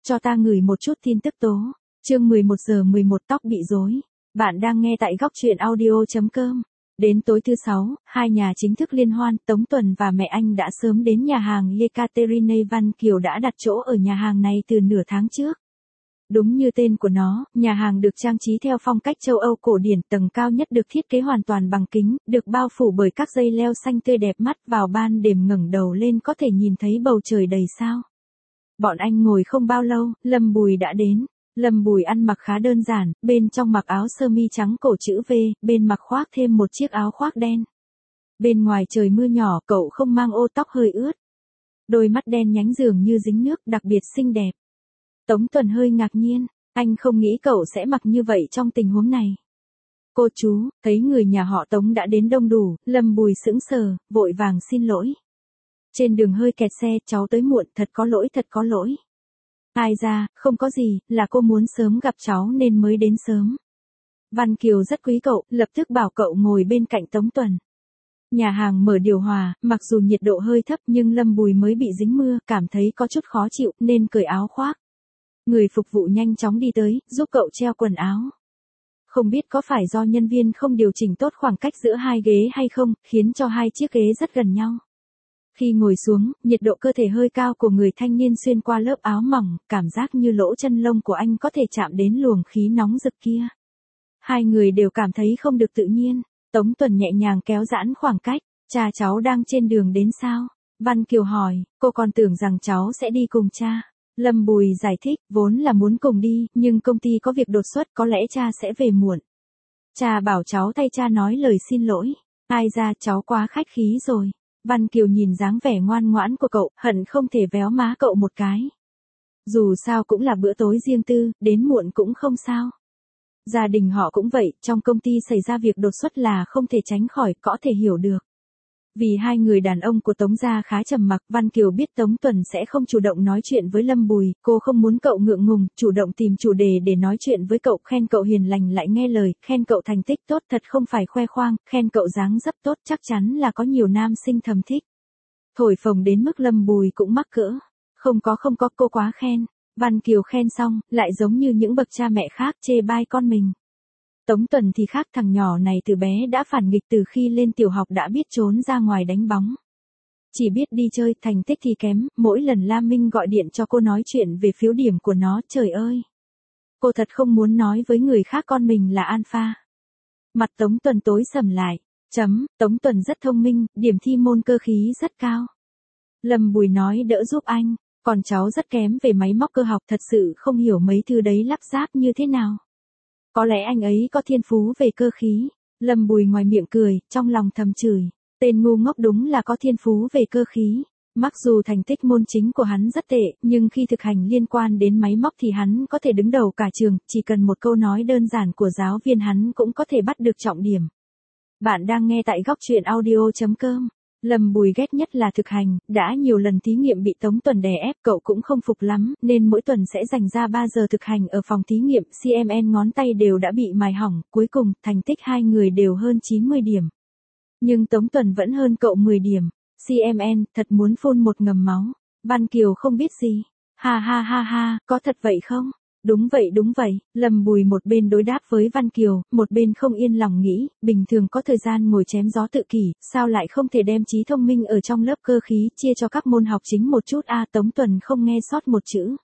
cho ta ngửi một chút tin tức tố. Chương 11:11 tóc bị rối. Bạn đang nghe tại góc truyện audio.com. Đến tối thứ Sáu, hai nhà chính thức liên hoan, Tống Tuần và mẹ anh đã sớm đến nhà hàng Yekaterina Văn Kiều đã đặt chỗ ở nhà hàng này từ nửa tháng trước. Đúng như tên của nó, nhà hàng được trang trí theo phong cách châu Âu cổ điển, tầng cao nhất được thiết kế hoàn toàn bằng kính, được bao phủ bởi các dây leo xanh tươi đẹp mắt, vào ban đêm ngẩng đầu lên có thể nhìn thấy bầu trời đầy sao. Bọn anh ngồi không bao lâu, Lâm Bùi đã đến. Lâm Bùi ăn mặc khá đơn giản, bên trong mặc áo sơ mi trắng cổ chữ V, bên mặc khoác thêm một chiếc áo khoác đen. Bên ngoài trời mưa nhỏ, cậu không mang ô, tóc hơi ướt. Đôi mắt đen nhánh dường như dính nước, đặc biệt xinh đẹp. Tống Tuần hơi ngạc nhiên, anh không nghĩ cậu sẽ mặc như vậy trong tình huống này. Cô chú, thấy người nhà họ Tống đã đến đông đủ, Lâm Bùi sững sờ, vội vàng xin lỗi. Trên đường hơi kẹt xe, cháu tới muộn, thật có lỗi. Ai ra, không có gì, là cô muốn sớm gặp cháu nên mới đến sớm. Văn Kiều rất quý cậu, lập tức bảo cậu ngồi bên cạnh Tống Tuần. Nhà hàng mở điều hòa, mặc dù nhiệt độ hơi thấp nhưng Lâm Bùi mới bị dính mưa, cảm thấy có chút khó chịu nên cởi áo khoác. Người phục vụ nhanh chóng đi tới, giúp cậu treo quần áo. Không biết có phải do nhân viên không điều chỉnh tốt khoảng cách giữa hai ghế hay không, khiến cho hai chiếc ghế rất gần nhau. Khi ngồi xuống, nhiệt độ cơ thể hơi cao của người thanh niên xuyên qua lớp áo mỏng, cảm giác như lỗ chân lông của anh có thể chạm đến luồng khí nóng rực kia. Hai người đều cảm thấy không được tự nhiên. Tống Tuần nhẹ nhàng kéo giãn khoảng cách. Cha cháu đang trên đường đến sao? Văn Kiều hỏi, cô còn tưởng rằng cháu sẽ đi cùng cha. Lâm Bùi giải thích, vốn là muốn cùng đi, nhưng công ty có việc đột xuất, có lẽ cha sẽ về muộn. Cha bảo cháu thay cha nói lời xin lỗi. Ai ra, cháu quá khách khí rồi. Văn Kiều nhìn dáng vẻ ngoan ngoãn của cậu, hận không thể véo má cậu một cái. Dù sao cũng là bữa tối riêng tư, đến muộn cũng không sao. Gia đình họ cũng vậy, trong công ty xảy ra việc đột xuất là không thể tránh khỏi, có thể hiểu được. Vì hai người đàn ông của Tống gia khá trầm mặc, Văn Kiều biết Tống Tuần sẽ không chủ động nói chuyện với Lâm Bùi, cô không muốn cậu ngượng ngùng, chủ động tìm chủ đề để nói chuyện với cậu, khen cậu hiền lành lại nghe lời, khen cậu thành tích tốt thật không phải khoe khoang, khen cậu dáng dấp tốt chắc chắn là có nhiều nam sinh thầm thích. Thổi phồng đến mức Lâm Bùi cũng mắc cỡ. Không có cô quá khen. Văn Kiều khen xong, lại giống như những bậc cha mẹ khác chê bai con mình. Tống Tuần thì khác, thằng nhỏ này từ bé đã phản nghịch, từ khi lên tiểu học đã biết trốn ra ngoài đánh bóng. Chỉ biết đi chơi, thành tích thì kém, mỗi lần Lam Minh gọi điện cho cô nói chuyện về phiếu điểm của nó, trời ơi. Cô thật không muốn nói với người khác con mình là alpha. Mặt Tống Tuần tối sầm lại. Tống Tuần rất thông minh, điểm thi môn cơ khí rất cao. Lâm Bùi nói đỡ giúp anh, còn cháu rất kém về máy móc cơ học, thật sự không hiểu mấy thứ đấy lắp ráp như thế nào. Có lẽ anh ấy có thiên phú về cơ khí. Lâm Bùi ngoài miệng cười, trong lòng thầm chửi. Tên ngu ngốc đúng là có thiên phú về cơ khí. Mặc dù thành tích môn chính của hắn rất tệ, nhưng khi thực hành liên quan đến máy móc thì hắn có thể đứng đầu cả trường, chỉ cần một câu nói đơn giản của giáo viên hắn cũng có thể bắt được trọng điểm. Bạn đang nghe tại góc truyện audio.com. Lâm Bùi ghét nhất là thực hành, đã nhiều lần thí nghiệm bị Tống Tuần đè ép, cậu cũng không phục lắm, nên mỗi tuần sẽ dành ra 3 giờ thực hành ở phòng thí nghiệm, CMN ngón tay đều đã bị mài hỏng, cuối cùng, thành tích hai người đều hơn 90 điểm. Nhưng Tống Tuần vẫn hơn cậu 10 điểm. CMN, thật muốn phun một ngầm máu. Văn Kiều không biết gì. Ha, có thật vậy không? Đúng vậy, Lâm Bùi một bên đối đáp với Văn Kiều, một bên không yên lòng nghĩ, bình thường có thời gian ngồi chém gió tự kỷ, sao lại không thể đem trí thông minh ở trong lớp cơ khí chia cho các môn học chính một chút a. Tống Tuần không nghe sót một chữ.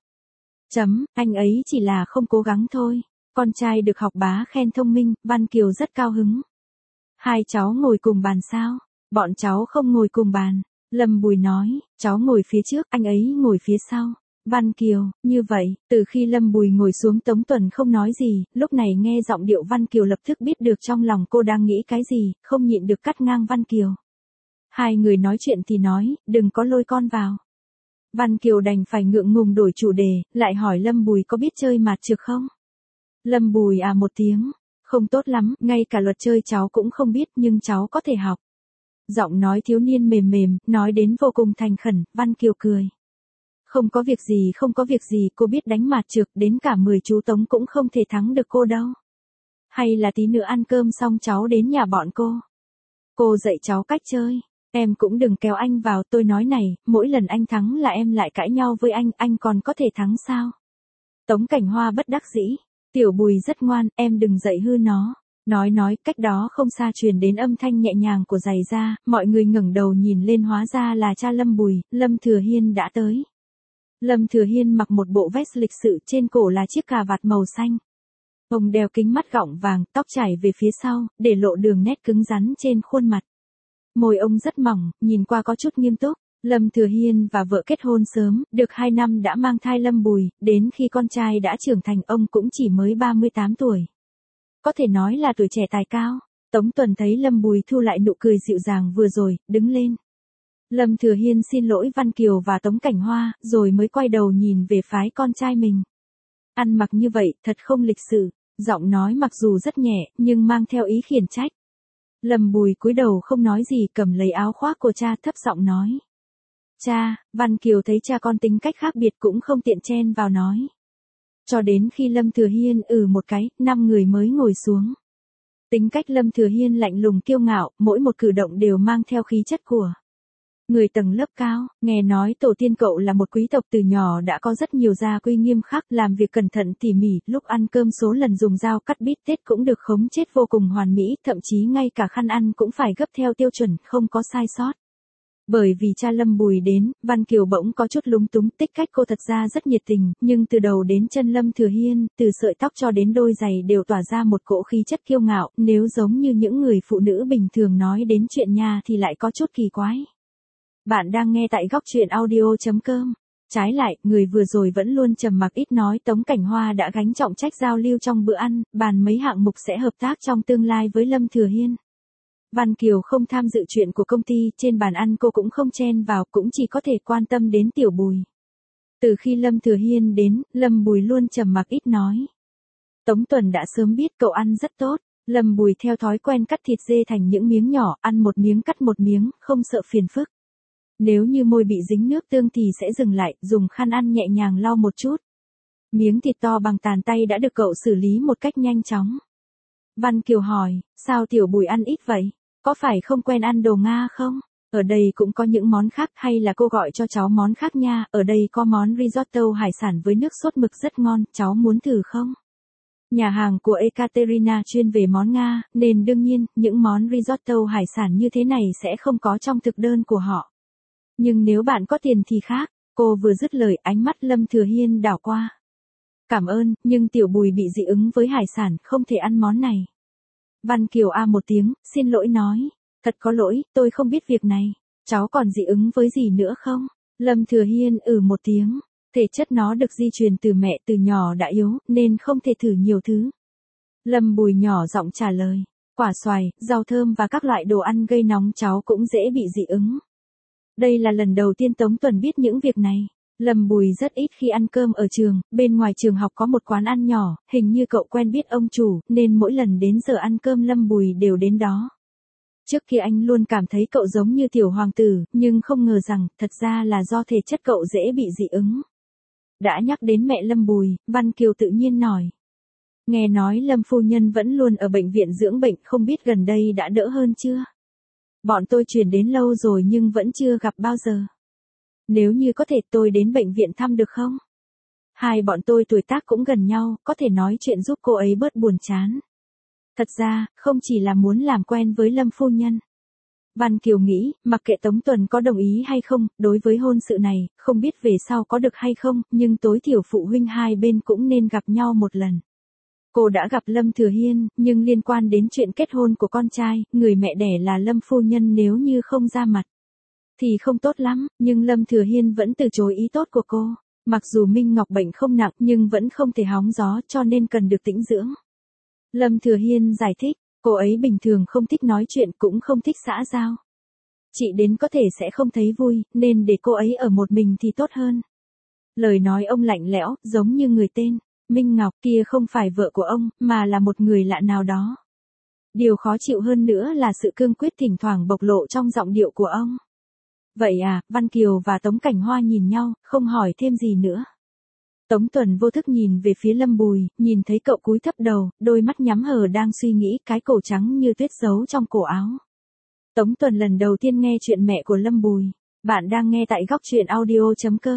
Anh ấy chỉ là không cố gắng thôi. Con trai được học bá khen thông minh, Văn Kiều rất cao hứng. Hai cháu ngồi cùng bàn sao? Bọn cháu không ngồi cùng bàn. Lâm Bùi nói, cháu ngồi phía trước, anh ấy ngồi phía sau. Văn Kiều, như vậy, từ khi Lâm Bùi ngồi xuống Tống Tuần không nói gì, lúc này nghe giọng điệu Văn Kiều lập tức biết được trong lòng cô đang nghĩ cái gì, không nhịn được cắt ngang Văn Kiều. Hai người nói chuyện thì nói, đừng có lôi con vào. Văn Kiều đành phải ngượng ngùng đổi chủ đề, lại hỏi Lâm Bùi có biết chơi mạt trược không? Lâm Bùi à một tiếng, không tốt lắm, ngay cả luật chơi cháu cũng không biết nhưng cháu có thể học. Giọng nói thiếu niên mềm mềm, nói đến vô cùng thành khẩn, Văn Kiều cười. Không có việc gì, cô biết đánh mạt trược, đến cả 10 chú Tống cũng không thể thắng được cô đâu. Hay là tí nữa ăn cơm xong cháu đến nhà bọn cô. Cô dạy cháu cách chơi, em cũng đừng kéo anh vào, tôi nói này, mỗi lần anh thắng là em lại cãi nhau với anh còn có thể thắng sao? Tống Cảnh Hoa bất đắc dĩ. Tiểu Bùi rất ngoan, em đừng dạy hư nó. Nói, cách đó không xa truyền đến âm thanh nhẹ nhàng của giày da, mọi người ngẩng đầu nhìn lên hóa ra là cha Lâm Bùi, Lâm Thừa Hiên đã tới. Lâm Thừa Hiên mặc một bộ vest lịch sự, trên cổ là chiếc cà vạt màu xanh. Ông đeo kính mắt gọng vàng, tóc chảy về phía sau, để lộ đường nét cứng rắn trên khuôn mặt. Môi ông rất mỏng, nhìn qua có chút nghiêm túc. Lâm Thừa Hiên và vợ kết hôn sớm, được 2 năm đã mang thai Lâm Bùi, đến khi con trai đã trưởng thành ông cũng chỉ mới 38 tuổi. Có thể nói là tuổi trẻ tài cao. Tống Tuần thấy Lâm Bùi thu lại nụ cười dịu dàng vừa rồi, đứng lên. Lâm Thừa Hiên xin lỗi Văn Kiều và Tống Cảnh Hoa, rồi mới quay đầu nhìn về phái con trai mình. Ăn mặc như vậy, thật không lịch sự, giọng nói mặc dù rất nhẹ, nhưng mang theo ý khiển trách. Lâm Bùi cúi đầu không nói gì, cầm lấy áo khoác của cha thấp giọng nói. Cha, Văn Kiều thấy cha con tính cách khác biệt cũng không tiện chen vào nói. Cho đến khi Lâm Thừa Hiên một cái, 5 người mới ngồi xuống. Tính cách Lâm Thừa Hiên lạnh lùng kiêu ngạo, mỗi một cử động đều mang theo khí chất của người tầng lớp cao. Nghe nói tổ tiên cậu là một quý tộc từ nhỏ đã có rất nhiều gia quy nghiêm khắc, làm việc cẩn thận tỉ mỉ, lúc ăn cơm số lần dùng dao cắt bít tết cũng được khống chết vô cùng hoàn mỹ, thậm chí ngay cả khăn ăn cũng phải gấp theo tiêu chuẩn, không có sai sót. Bởi vì cha Lâm Bùi đến, Văn Kiều bỗng có chút lúng túng, tích cách cô thật ra rất nhiệt tình, nhưng từ đầu đến chân Lâm Thừa Hiên, từ sợi tóc cho đến đôi giày đều tỏa ra một cỗ khí chất kiêu ngạo, nếu giống như những người phụ nữ bình thường nói đến chuyện nhà thì lại có chút kỳ quái. Bạn đang nghe tại góc truyện audio.com. Trái lại, người vừa rồi vẫn luôn trầm mặc ít nói, Tống Cảnh Hoa đã gánh trọng trách giao lưu trong bữa ăn, bàn mấy hạng mục sẽ hợp tác trong tương lai với Lâm Thừa Hiên. Văn Kiều không tham dự chuyện của công ty, trên bàn ăn cô cũng không chen vào, cũng chỉ có thể quan tâm đến Tiểu Bùi. Từ khi Lâm Thừa Hiên đến, Lâm Bùi luôn trầm mặc ít nói. Tống Tuần đã sớm biết cậu ăn rất tốt, Lâm Bùi theo thói quen cắt thịt dê thành những miếng nhỏ, ăn một miếng cắt một miếng, không sợ phiền phức. Nếu như môi bị dính nước tương thì sẽ dừng lại, dùng khăn ăn nhẹ nhàng lau một chút. Miếng thịt to bằng tàn tay đã được cậu xử lý một cách nhanh chóng. Văn Kiều hỏi, sao Tiểu Bùi ăn ít vậy? Có phải không quen ăn đồ Nga không? Ở đây cũng có những món khác, hay là cô gọi cho cháu món khác nha, ở đây có món risotto hải sản với nước sốt mực rất ngon, cháu muốn thử không? Nhà hàng của Ekaterina chuyên về món Nga, nên đương nhiên, những món risotto hải sản như thế này sẽ không có trong thực đơn của họ. Nhưng nếu bạn có tiền thì khác, cô vừa dứt lời ánh mắt Lâm Thừa Hiên đảo qua. Cảm ơn, nhưng Tiểu Bùi bị dị ứng với hải sản, không thể ăn món này. Văn Kiều một tiếng, xin lỗi nói. Thật có lỗi, tôi không biết việc này. Cháu còn dị ứng với gì nữa không? Lâm Thừa Hiên một tiếng. Thể chất nó được di truyền từ mẹ, từ nhỏ đã yếu, nên không thể thử nhiều thứ. Lâm Bùi nhỏ giọng trả lời. Quả xoài, rau thơm và các loại đồ ăn gây nóng cháu cũng dễ bị dị ứng. Đây là lần đầu tiên Tống Tuần biết những việc này. Lâm Bùi rất ít khi ăn cơm ở trường, bên ngoài trường học có một quán ăn nhỏ, hình như cậu quen biết ông chủ, nên mỗi lần đến giờ ăn cơm Lâm Bùi đều đến đó. Trước kia anh luôn cảm thấy cậu giống như tiểu hoàng tử, nhưng không ngờ rằng, thật ra là do thể chất cậu dễ bị dị ứng. Đã nhắc đến mẹ Lâm Bùi, Văn Kiều tự nhiên nói. Nghe nói Lâm phu nhân vẫn luôn ở bệnh viện dưỡng bệnh, không biết gần đây đã đỡ hơn chưa? Bọn tôi chuyển đến lâu rồi nhưng vẫn chưa gặp bao giờ. Nếu như có thể tôi đến bệnh viện thăm được không? Hai bọn tôi tuổi tác cũng gần nhau, có thể nói chuyện giúp cô ấy bớt buồn chán. Thật ra, không chỉ là muốn làm quen với Lâm phu nhân. Văn Kiều nghĩ, mặc kệ Tống Tuần có đồng ý hay không, đối với hôn sự này, không biết về sau có được hay không, nhưng tối thiểu phụ huynh hai bên cũng nên gặp nhau một lần. Cô đã gặp Lâm Thừa Hiên, nhưng liên quan đến chuyện kết hôn của con trai, người mẹ đẻ là Lâm phu nhân nếu như không ra mặt thì không tốt lắm, nhưng Lâm Thừa Hiên vẫn từ chối ý tốt của cô. Mặc dù Minh Ngọc bệnh không nặng nhưng vẫn không thể hóng gió cho nên cần được tĩnh dưỡng. Lâm Thừa Hiên giải thích, cô ấy bình thường không thích nói chuyện cũng không thích xã giao. Chị đến có thể sẽ không thấy vui, nên để cô ấy ở một mình thì tốt hơn. Lời nói ông lạnh lẽo, giống như người tên Minh Ngọc kia không phải vợ của ông, mà là một người lạ nào đó. Điều khó chịu hơn nữa là sự cương quyết thỉnh thoảng bộc lộ trong giọng điệu của ông. Vậy Văn Kiều và Tống Cảnh Hoa nhìn nhau, không hỏi thêm gì nữa. Tống Tuần vô thức nhìn về phía Lâm Bùi, nhìn thấy cậu cúi thấp đầu, đôi mắt nhắm hờ đang suy nghĩ, cái cổ trắng như tuyết giấu trong cổ áo. Tống Tuần lần đầu tiên nghe chuyện mẹ của Lâm Bùi. Bạn đang nghe tại góc truyện audio.com.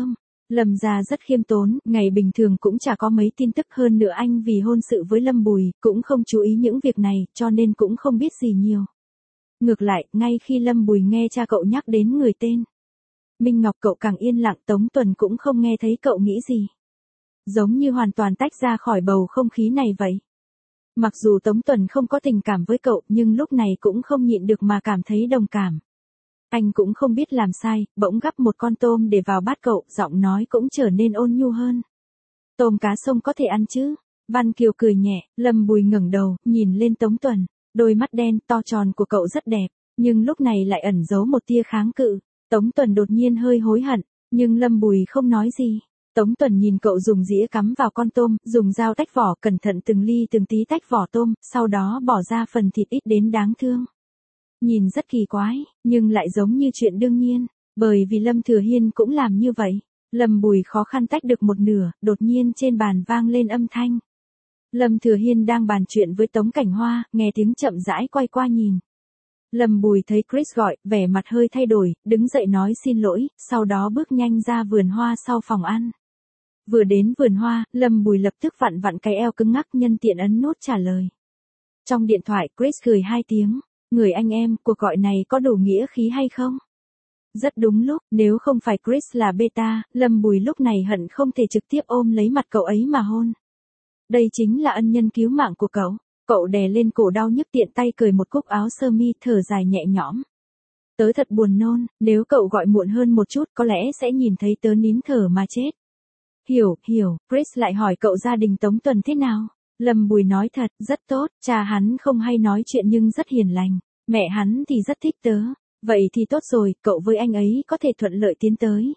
Lâm gia rất khiêm tốn, ngày bình thường cũng chả có mấy tin tức, hơn nữa anh vì hôn sự với Lâm Bùi, cũng không chú ý những việc này, cho nên cũng không biết gì nhiều. Ngược lại, ngay khi Lâm Bùi nghe cha cậu nhắc đến người tên Minh Ngọc, cậu càng yên lặng, Tống Tuần cũng không nghe thấy cậu nghĩ gì. Giống như hoàn toàn tách ra khỏi bầu không khí này vậy. Mặc dù Tống Tuần không có tình cảm với cậu, nhưng lúc này cũng không nhịn được mà cảm thấy đồng cảm. Anh cũng không biết làm sai, bỗng gắp một con tôm để vào bát cậu, giọng nói cũng trở nên ôn nhu hơn. Tôm cá sông có thể ăn chứ? Văn Kiều cười nhẹ, Lâm Bùi ngẩng đầu, nhìn lên Tống Tuần. Đôi mắt đen to tròn của cậu rất đẹp, nhưng lúc này lại ẩn giấu một tia kháng cự. Tống Tuần đột nhiên hơi hối hận, nhưng Lâm Bùi không nói gì. Tống Tuần nhìn cậu dùng dĩa cắm vào con tôm, dùng dao tách vỏ, cẩn thận từng ly từng tí tách vỏ tôm, sau đó bỏ ra phần thịt ít đến đáng thương. Nhìn rất kỳ quái, nhưng lại giống như chuyện đương nhiên, bởi vì Lâm Thừa Hiên cũng làm như vậy. Lâm Bùi khó khăn tách được một nửa, đột nhiên trên bàn vang lên âm thanh. Lâm Thừa Hiên đang bàn chuyện với Tống Cảnh Hoa, nghe tiếng chậm rãi quay qua nhìn. Lâm Bùi thấy Chris gọi, vẻ mặt hơi thay đổi, đứng dậy nói xin lỗi, sau đó bước nhanh ra vườn hoa sau phòng ăn. Vừa đến vườn hoa, Lâm Bùi lập tức vặn vặn cái eo cứng ngắc, nhân tiện ấn nút trả lời. Trong điện thoại, Chris cười 2 tiếng. Người anh em, cuộc gọi này có đủ nghĩa khí hay không? Rất đúng lúc, nếu không phải Chris là beta, Lâm Bùi lúc này hận không thể trực tiếp ôm lấy mặt cậu ấy mà hôn. Đây chính là ân nhân cứu mạng của cậu. Cậu đè lên cổ đau nhức, tiện tay cởi một cúc áo sơ mi, thở dài nhẹ nhõm. Tớ thật buồn nôn, nếu cậu gọi muộn hơn một chút có lẽ sẽ nhìn thấy tớ nín thở mà chết. Hiểu, Chris lại hỏi cậu gia đình Tống Tuần thế nào? Lâm Bùi nói thật, rất tốt, cha hắn không hay nói chuyện nhưng rất hiền lành, mẹ hắn thì rất thích tớ. Vậy thì tốt rồi, cậu với anh ấy có thể thuận lợi tiến tới.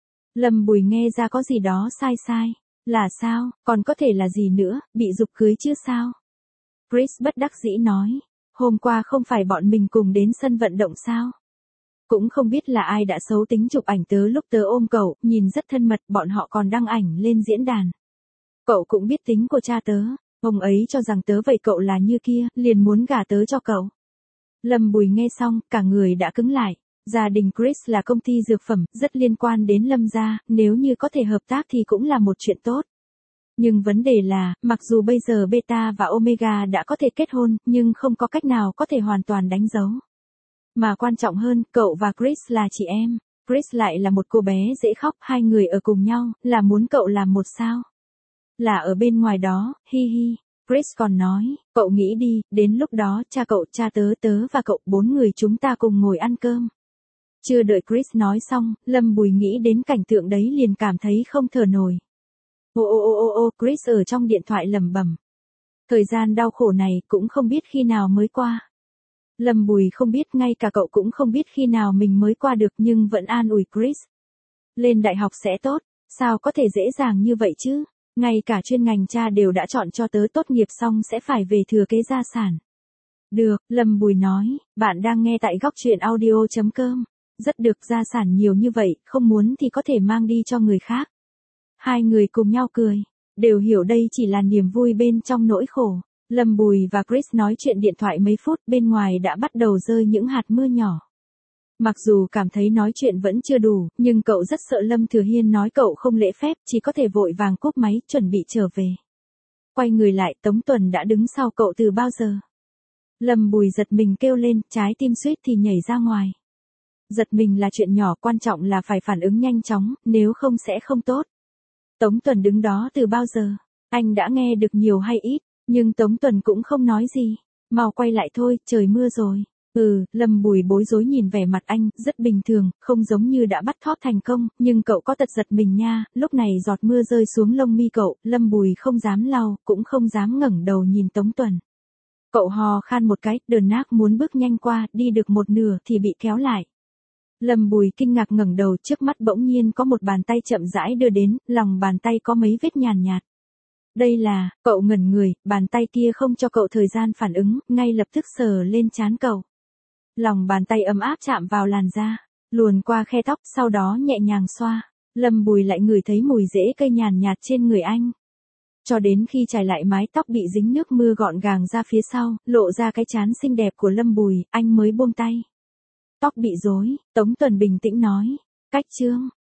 Lâm Bùi nghe ra có gì đó sai. Là sao, còn có thể là gì nữa, bị giục cưới chứ sao? Chris bất đắc dĩ nói, hôm qua không phải bọn mình cùng đến sân vận động sao? Cũng không biết là ai đã xấu tính chụp ảnh tớ lúc tớ ôm cậu, nhìn rất thân mật, bọn họ còn đăng ảnh lên diễn đàn. Cậu cũng biết tính của cha tớ, ông ấy cho rằng tớ vậy cậu là như kia, liền muốn gả tớ cho cậu. Lâm Bùi nghe xong, cả người đã cứng lại. Gia đình Chris là công ty dược phẩm, rất liên quan đến Lâm gia, nếu như có thể hợp tác thì cũng là một chuyện tốt. Nhưng vấn đề là, mặc dù bây giờ Beta và Omega đã có thể kết hôn, nhưng không có cách nào có thể hoàn toàn đánh dấu. Mà quan trọng hơn, cậu và Chris là chị em. Chris lại là một cô bé dễ khóc, hai người ở cùng nhau, là muốn cậu làm một sao? Là ở bên ngoài đó, hi hi. Chris còn nói, cậu nghĩ đi, đến lúc đó cha cậu, cha tớ và cậu, 4 người chúng ta cùng ngồi ăn cơm. Chưa đợi Chris nói xong, Lâm Bùi nghĩ đến cảnh tượng đấy liền cảm thấy không thở nổi. Ô, Chris ở trong điện thoại lẩm bẩm. Thời gian đau khổ này cũng không biết khi nào mới qua. Lâm Bùi không biết, ngay cả cậu cũng không biết khi nào mình mới qua được, nhưng vẫn an ủi Chris. Lên đại học sẽ tốt, sao có thể dễ dàng như vậy chứ? Ngay cả chuyên ngành cha đều đã chọn cho tớ, tốt nghiệp xong sẽ phải về thừa kế gia sản. Được, Lâm Bùi nói, bạn đang nghe tại góc truyện audio.com. Rất được, gia sản nhiều như vậy, không muốn thì có thể mang đi cho người khác. Hai người cùng nhau cười, đều hiểu đây chỉ là niềm vui bên trong nỗi khổ. Lâm Bùi và Chris nói chuyện điện thoại mấy phút, bên ngoài đã bắt đầu rơi những hạt mưa nhỏ. Mặc dù cảm thấy nói chuyện vẫn chưa đủ, nhưng cậu rất sợ Lâm Thừa Hiên nói cậu không lễ phép, chỉ có thể vội vàng cúp máy, chuẩn bị trở về. Quay người lại, Tống Tuần đã đứng sau cậu từ bao giờ. Lâm Bùi giật mình kêu lên, trái tim suýt thì nhảy ra ngoài. Giật mình là chuyện nhỏ, quan trọng là phải phản ứng nhanh chóng, nếu không sẽ không tốt. Tống Tuần đứng đó từ bao giờ? Anh đã nghe được nhiều hay ít? Nhưng Tống Tuần cũng không nói gì. Mau quay lại thôi, trời mưa rồi. Lâm Bùi bối rối nhìn vẻ mặt anh, rất bình thường, không giống như đã bắt thóp thành công, nhưng cậu có tật giật mình nha, lúc này giọt mưa rơi xuống lông mi cậu, Lâm Bùi không dám lau, cũng không dám ngẩng đầu nhìn Tống Tuần. Cậu hò khan một cái, đờn nác muốn bước nhanh qua, đi được một nửa thì bị kéo lại. Lâm Bùi kinh ngạc ngẩng đầu, trước mắt bỗng nhiên có một bàn tay chậm rãi đưa đến, lòng bàn tay có mấy vết nhàn nhạt. Đây là, cậu ngẩn người, bàn tay kia không cho cậu thời gian phản ứng, ngay lập tức sờ lên trán cậu. Lòng bàn tay ấm áp chạm vào làn da, luồn qua khe tóc, sau đó nhẹ nhàng xoa. Lâm Bùi lại ngửi thấy mùi rễ cây nhàn nhạt trên người anh. Cho đến khi chải lại mái tóc bị dính nước mưa gọn gàng ra phía sau, lộ ra cái trán xinh đẹp của Lâm Bùi, anh mới buông tay. Tóc bị rối, Tống Tuần bình tĩnh nói. Cách chương.